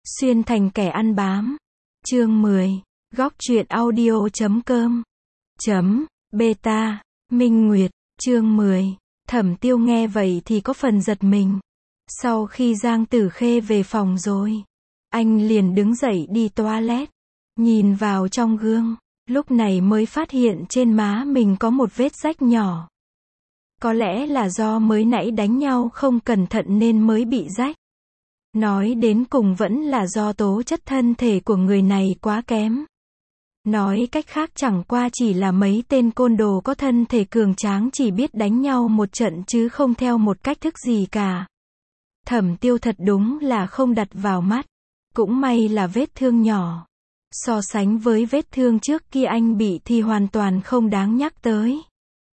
Xuyên thành kẻ ăn bám. Chương 10. Góc truyện audio.com. Beta. Minh Nguyệt. Chương 10. Thẩm Tiêu nghe vậy thì có phần giật mình. Sau khi Giang Tử Khê về phòng rồi, anh liền đứng dậy đi toilet. Nhìn vào trong gương, lúc này mới phát hiện trên má mình có một vết rách nhỏ. Có lẽ là do mới nãy đánh nhau không cẩn thận nên mới bị rách. Nói đến cùng vẫn là do tố chất thân thể của người này quá kém. Nói cách khác chẳng qua chỉ là mấy tên côn đồ có thân thể cường tráng chỉ biết đánh nhau một trận chứ không theo một cách thức gì cả. Thẩm Tiêu thật đúng là không đặt vào mắt. Cũng may là vết thương nhỏ. So sánh với vết thương trước kia anh bị thì hoàn toàn không đáng nhắc tới.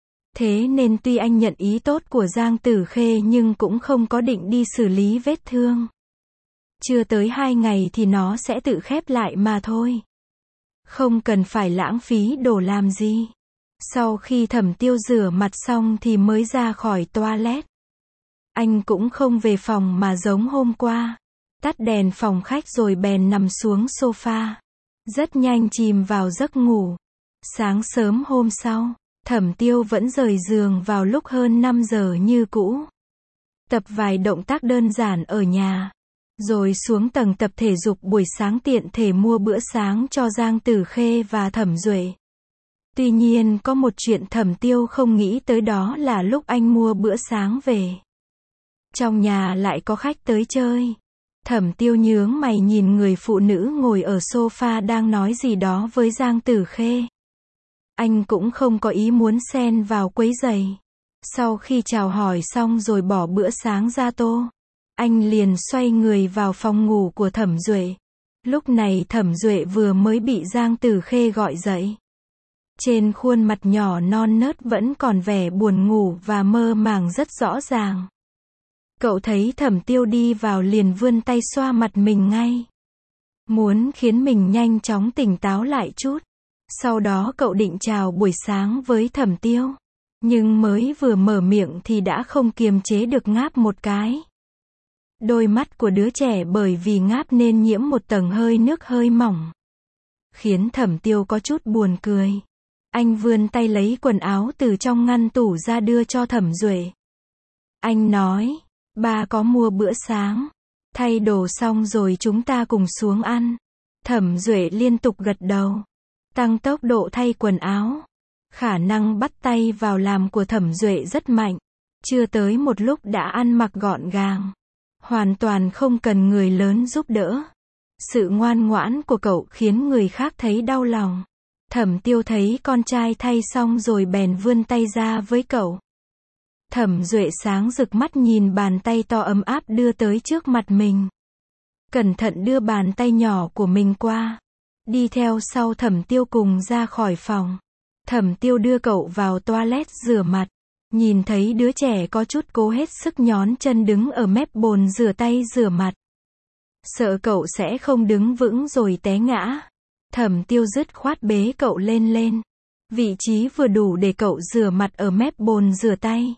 Thế nên tuy anh nhận ý tốt của Giang Tử Khê nhưng cũng không có định đi xử lý vết thương. Chưa tới 2 ngày thì nó sẽ tự khép lại mà thôi. Không cần phải lãng phí đồ làm gì. Sau khi Thẩm Tiêu rửa mặt xong thì mới ra khỏi toilet. Anh cũng không về phòng mà giống hôm qua. Tắt đèn phòng khách rồi bèn nằm xuống sofa. Rất nhanh chìm vào giấc ngủ. Sáng sớm hôm sau, Thẩm Tiêu vẫn rời giường vào lúc hơn 5 giờ như cũ. Tập vài động tác đơn giản ở nhà. Rồi xuống tầng tập thể dục buổi sáng tiện thể mua bữa sáng cho Giang Tử Khê và Thẩm Duệ. Tuy nhiên có một chuyện Thẩm Tiêu không nghĩ tới đó là lúc anh mua bữa sáng về, trong nhà lại có khách tới chơi. Thẩm Tiêu nhướng mày nhìn người phụ nữ ngồi ở sofa đang nói gì đó với Giang Tử Khê. Anh cũng không có ý muốn xen vào quấy rầy. Sau khi chào hỏi xong rồi bỏ bữa sáng ra tô, anh liền xoay người vào phòng ngủ của Thẩm Duệ. Lúc này Thẩm Duệ vừa mới bị Giang Tử Khê gọi dậy. Trên khuôn mặt nhỏ non nớt vẫn còn vẻ buồn ngủ và mơ màng rất rõ ràng. Cậu thấy Thẩm Tiêu đi vào liền vươn tay xoa mặt mình ngay. Muốn khiến mình nhanh chóng tỉnh táo lại chút. Sau đó cậu định chào buổi sáng với Thẩm Tiêu. Nhưng mới vừa mở miệng thì đã không kiềm chế được ngáp một cái. Đôi mắt của đứa trẻ bởi vì ngáp nên nhiễm một tầng hơi nước hơi mỏng. Khiến Thẩm Tiêu có chút buồn cười. Anh vươn tay lấy quần áo từ trong ngăn tủ ra đưa cho Thẩm Duệ. Anh nói, ba có mua bữa sáng. Thay đồ xong rồi chúng ta cùng xuống ăn. Thẩm Duệ liên tục gật đầu. Tăng tốc độ thay quần áo. Khả năng bắt tay vào làm của Thẩm Duệ rất mạnh. Chưa tới một lúc đã ăn mặc gọn gàng. Hoàn toàn không cần người lớn giúp đỡ. Sự ngoan ngoãn của cậu khiến người khác thấy đau lòng. Thẩm Tiêu thấy con trai thay xong rồi bèn vươn tay ra với cậu. Thẩm Duệ sáng rực mắt nhìn bàn tay to ấm áp đưa tới trước mặt mình. Cẩn thận đưa bàn tay nhỏ của mình qua. Đi theo sau Thẩm Tiêu cùng ra khỏi phòng. Thẩm Tiêu đưa cậu vào toilet rửa mặt. Nhìn thấy đứa trẻ có chút cố hết sức nhón chân đứng ở mép bồn rửa tay rửa mặt. Sợ cậu sẽ không đứng vững rồi té ngã. Thẩm Tiêu dứt khoát bế cậu lên. Vị trí vừa đủ để cậu rửa mặt ở mép bồn rửa tay.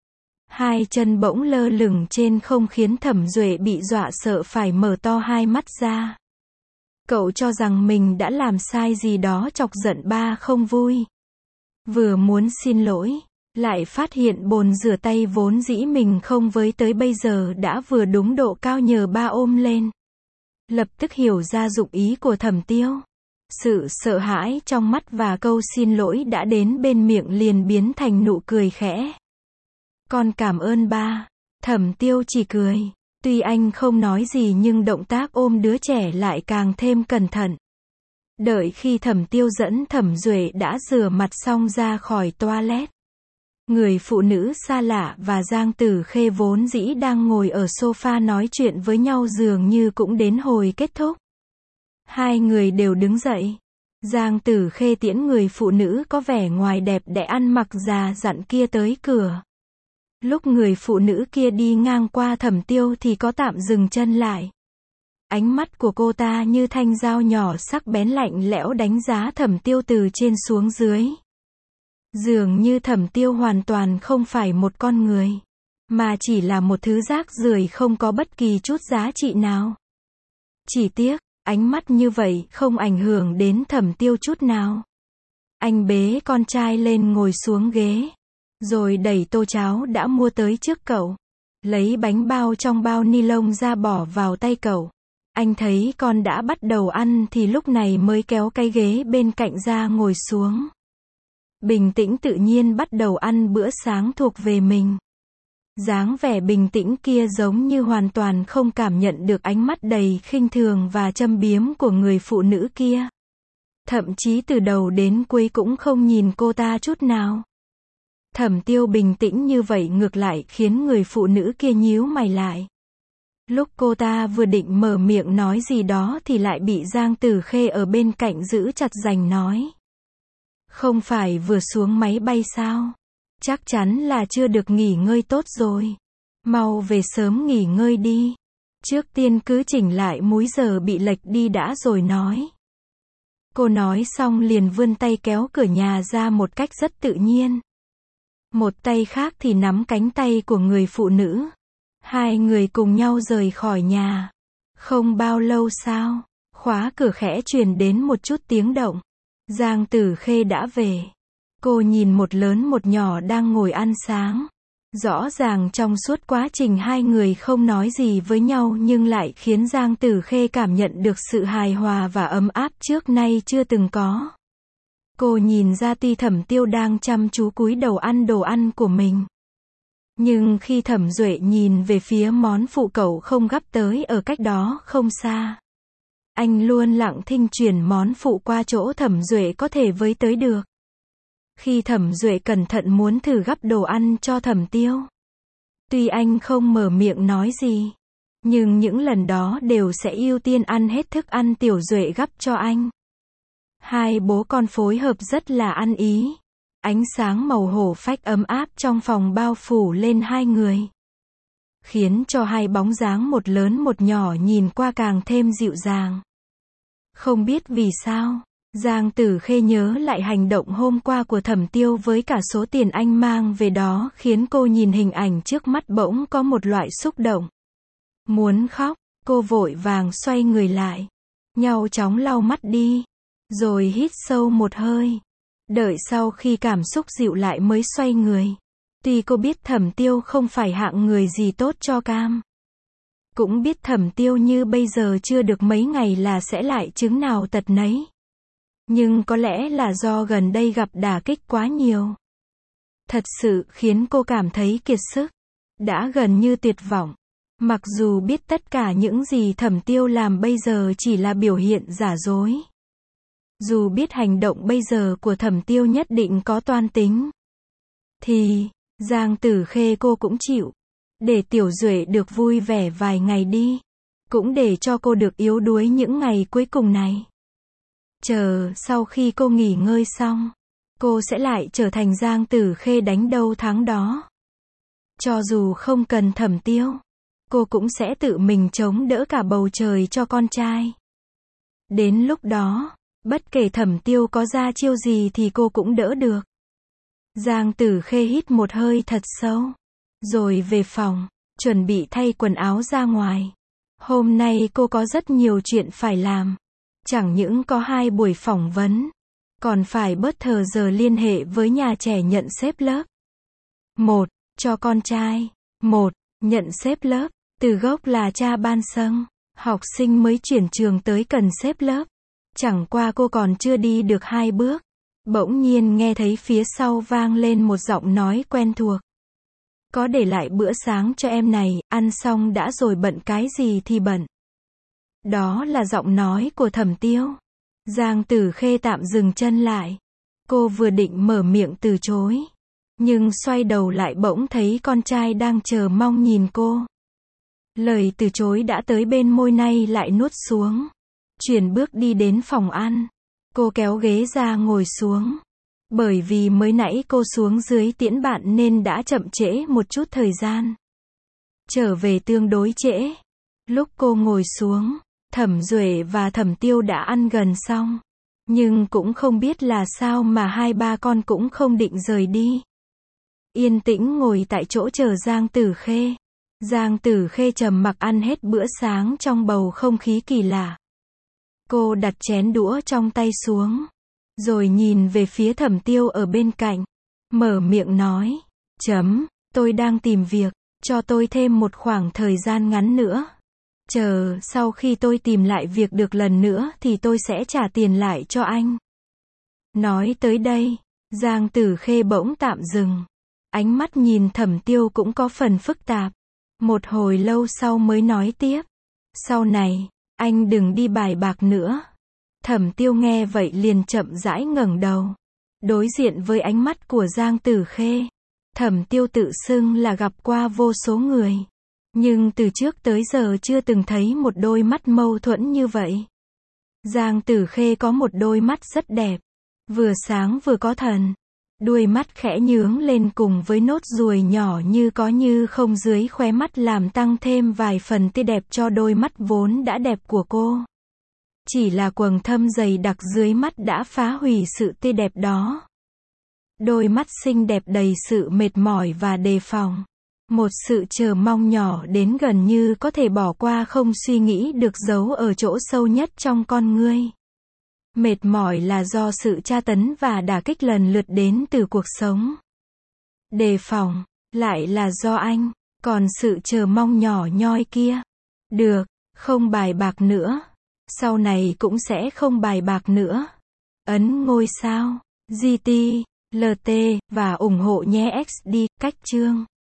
Hai chân bỗng lơ lửng trên không khiến Thẩm Duệ bị dọa sợ phải mở to hai mắt ra. Cậu cho rằng mình đã làm sai gì đó chọc giận ba không vui. Vừa muốn xin lỗi, lại phát hiện bồn rửa tay vốn dĩ mình không với tới bây giờ đã vừa đúng độ cao nhờ ba ôm lên. Lập tức hiểu ra dụng ý của Thẩm Tiêu. Sự sợ hãi trong mắt và câu xin lỗi đã đến bên miệng liền biến thành nụ cười khẽ. Con cảm ơn ba. Thẩm Tiêu chỉ cười. Tuy anh không nói gì nhưng động tác ôm đứa trẻ lại càng thêm cẩn thận. Đợi khi Thẩm Tiêu dẫn Thẩm Duệ đã rửa mặt xong ra khỏi toilet. Người phụ nữ xa lạ và Giang Tử Khê vốn dĩ đang ngồi ở sofa nói chuyện với nhau dường như cũng đến hồi kết thúc. Hai người đều đứng dậy. Giang Tử Khê tiễn người phụ nữ có vẻ ngoài đẹp đẽ ăn mặc già dặn kia tới cửa. Lúc người phụ nữ kia đi ngang qua Thẩm Tiêu thì có tạm dừng chân lại. Ánh mắt của cô ta như thanh dao nhỏ sắc bén lạnh lẽo đánh giá Thẩm Tiêu từ trên xuống dưới. Dường như Thẩm Tiêu hoàn toàn không phải một con người, mà chỉ là một thứ rác rưởi không có bất kỳ chút giá trị nào. Chỉ tiếc, ánh mắt như vậy không ảnh hưởng đến Thẩm Tiêu chút nào. Anh bế con trai lên ngồi xuống ghế, rồi đẩy tô cháo đã mua tới trước cậu. Lấy bánh bao trong bao ni lông ra bỏ vào tay cậu. Anh thấy con đã bắt đầu ăn thì lúc này mới kéo cái ghế bên cạnh ra ngồi xuống. Bình tĩnh tự nhiên bắt đầu ăn bữa sáng thuộc về mình. Dáng vẻ bình tĩnh kia giống như hoàn toàn không cảm nhận được ánh mắt đầy khinh thường và châm biếm của người phụ nữ kia. Thậm chí từ đầu đến cuối cũng không nhìn cô ta chút nào. Thẩm Tiêu bình tĩnh như vậy ngược lại khiến người phụ nữ kia nhíu mày lại. Lúc cô ta vừa định mở miệng nói gì đó thì lại bị Giang Tử Khê ở bên cạnh giữ chặt giành nói. Không phải vừa xuống máy bay sao? Chắc chắn là chưa được nghỉ ngơi tốt rồi. Mau về sớm nghỉ ngơi đi. Trước tiên cứ chỉnh lại múi giờ bị lệch đi đã rồi nói. Cô nói xong liền vươn tay kéo cửa nhà ra một cách rất tự nhiên. Một tay khác thì nắm cánh tay của người phụ nữ. Hai người cùng nhau rời khỏi nhà. Không bao lâu sau, khóa cửa khẽ truyền đến một chút tiếng động. Giang Tử Khê đã về. Cô nhìn một lớn một nhỏ đang ngồi ăn sáng. Rõ ràng trong suốt quá trình hai người không nói gì với nhau nhưng lại khiến Giang Tử Khê cảm nhận được sự hài hòa và ấm áp trước nay chưa từng có. Cô nhìn ra tuy Thẩm Tiêu đang chăm chú cúi đầu ăn đồ ăn của mình. Nhưng khi Thẩm Duệ nhìn về phía món phụ cậu không gắp tới ở cách đó không xa. Anh luôn lặng thinh chuyển món phụ qua chỗ Thẩm Duệ có thể với tới được. Khi Thẩm Duệ cẩn thận muốn thử gắp đồ ăn cho Thẩm Tiêu. Tuy anh không mở miệng nói gì, nhưng những lần đó đều sẽ ưu tiên ăn hết thức ăn Tiểu Duệ gắp cho anh. Hai bố con phối hợp rất là ăn ý. Ánh sáng màu hổ phách ấm áp trong phòng bao phủ lên hai người. Khiến cho hai bóng dáng một lớn một nhỏ nhìn qua càng thêm dịu dàng. Không biết vì sao, Giang Tử Khê nhớ lại hành động hôm qua của Thẩm Tiêu với cả số tiền anh mang về đó khiến cô nhìn hình ảnh trước mắt bỗng có một loại xúc động. Muốn khóc, cô vội vàng xoay người lại. Nhanh chóng lau mắt đi. Rồi hít sâu một hơi. Đợi sau khi cảm xúc dịu lại mới xoay người. Tuy cô biết Thẩm Tiêu không phải hạng người gì tốt cho cam. Cũng biết Thẩm Tiêu như bây giờ chưa được mấy ngày là sẽ lại chứng nào tật nấy. Nhưng có lẽ là do gần đây gặp đả kích quá nhiều. Thật sự khiến cô cảm thấy kiệt sức. Đã gần như tuyệt vọng. Mặc dù biết tất cả những gì Thẩm Tiêu làm bây giờ chỉ là biểu hiện giả dối. Dù biết hành động bây giờ của Thẩm Tiêu nhất định có toan tính. Thì, Giang Tử Khê cô cũng chịu. Để Tiểu Duệ được vui vẻ vài ngày đi. Cũng để cho cô được yếu đuối những ngày cuối cùng này. Chờ sau khi cô nghỉ ngơi xong, cô sẽ lại trở thành Giang Tử Khê đánh đâu thắng đó. Cho dù không cần Thẩm Tiêu, cô cũng sẽ tự mình chống đỡ cả bầu trời cho con trai. Đến lúc đó, bất kể Thẩm Tiêu có ra chiêu gì thì cô cũng đỡ được. Giang Tử Khê hít một hơi thật sâu, rồi về phòng, chuẩn bị thay quần áo ra ngoài. Hôm nay cô có rất nhiều chuyện phải làm. Chẳng những có 2 buổi phỏng vấn, còn phải bớt thờ giờ liên hệ với nhà trẻ nhận xếp lớp. 1. Cho con trai. 1. Nhận xếp lớp. Từ gốc là cha ban sâng. Học sinh mới chuyển trường tới cần xếp lớp. Chẳng qua cô còn chưa đi được 2 bước. Bỗng nhiên nghe thấy phía sau vang lên một giọng nói quen thuộc. Có để lại bữa sáng cho em này, ăn xong đã rồi bận cái gì thì bận. Đó là giọng nói của Thẩm Tiêu. Giang Tử Khê tạm dừng chân lại. Cô vừa định mở miệng từ chối. Nhưng xoay đầu lại bỗng thấy con trai đang chờ mong nhìn cô. Lời từ chối đã tới bên môi nay lại nuốt xuống. Chuyển bước đi đến phòng ăn. Cô kéo ghế ra ngồi xuống. Bởi vì mới nãy cô xuống dưới tiễn bạn nên đã chậm trễ một chút thời gian. Trở về tương đối trễ. Lúc cô ngồi xuống, Thẩm Duệ và Thẩm Tiêu đã ăn gần xong. Nhưng cũng không biết là sao mà 2-3 con cũng không định rời đi. Yên tĩnh ngồi tại chỗ chờ Giang Tử Khê. Giang Tử Khê trầm mặc ăn hết bữa sáng trong bầu không khí kỳ lạ. Cô đặt chén đũa trong tay xuống, rồi nhìn về phía Thẩm Tiêu ở bên cạnh, mở miệng nói, tôi đang tìm việc, cho tôi thêm một khoảng thời gian ngắn nữa. Chờ sau khi tôi tìm lại việc được lần nữa thì tôi sẽ trả tiền lại cho anh. Nói tới đây, Giang Tử Khê bỗng tạm dừng. Ánh mắt nhìn Thẩm Tiêu cũng có phần phức tạp. Một hồi lâu sau mới nói tiếp. Sau này, anh đừng đi bài bạc nữa. Thẩm Tiêu nghe vậy liền chậm rãi ngẩng đầu. Đối diện với ánh mắt của Giang Tử Khê, Thẩm Tiêu tự xưng là gặp qua vô số người. Nhưng từ trước tới giờ chưa từng thấy một đôi mắt mâu thuẫn như vậy. Giang Tử Khê có một đôi mắt rất đẹp, vừa sáng vừa có thần. Đuôi mắt khẽ nhướng lên cùng với nốt ruồi nhỏ như có như không dưới khóe mắt làm tăng thêm vài phần tươi đẹp cho đôi mắt vốn đã đẹp của cô. Chỉ là quầng thâm dày đặc dưới mắt đã phá hủy sự tươi đẹp đó. Đôi mắt xinh đẹp đầy sự mệt mỏi và đề phòng. Một sự chờ mong nhỏ đến gần như có thể bỏ qua không suy nghĩ được giấu ở chỗ sâu nhất trong con ngươi. Mệt mỏi là do sự tra tấn và đả kích lần lượt đến từ cuộc sống. Đề phòng, lại là do anh, còn sự chờ mong nhỏ nhoi kia. Được, không bài bạc nữa. Sau này cũng sẽ không bài bạc nữa. Ấn ngôi sao, GT, LT, và ủng hộ nhé XD, cách chương.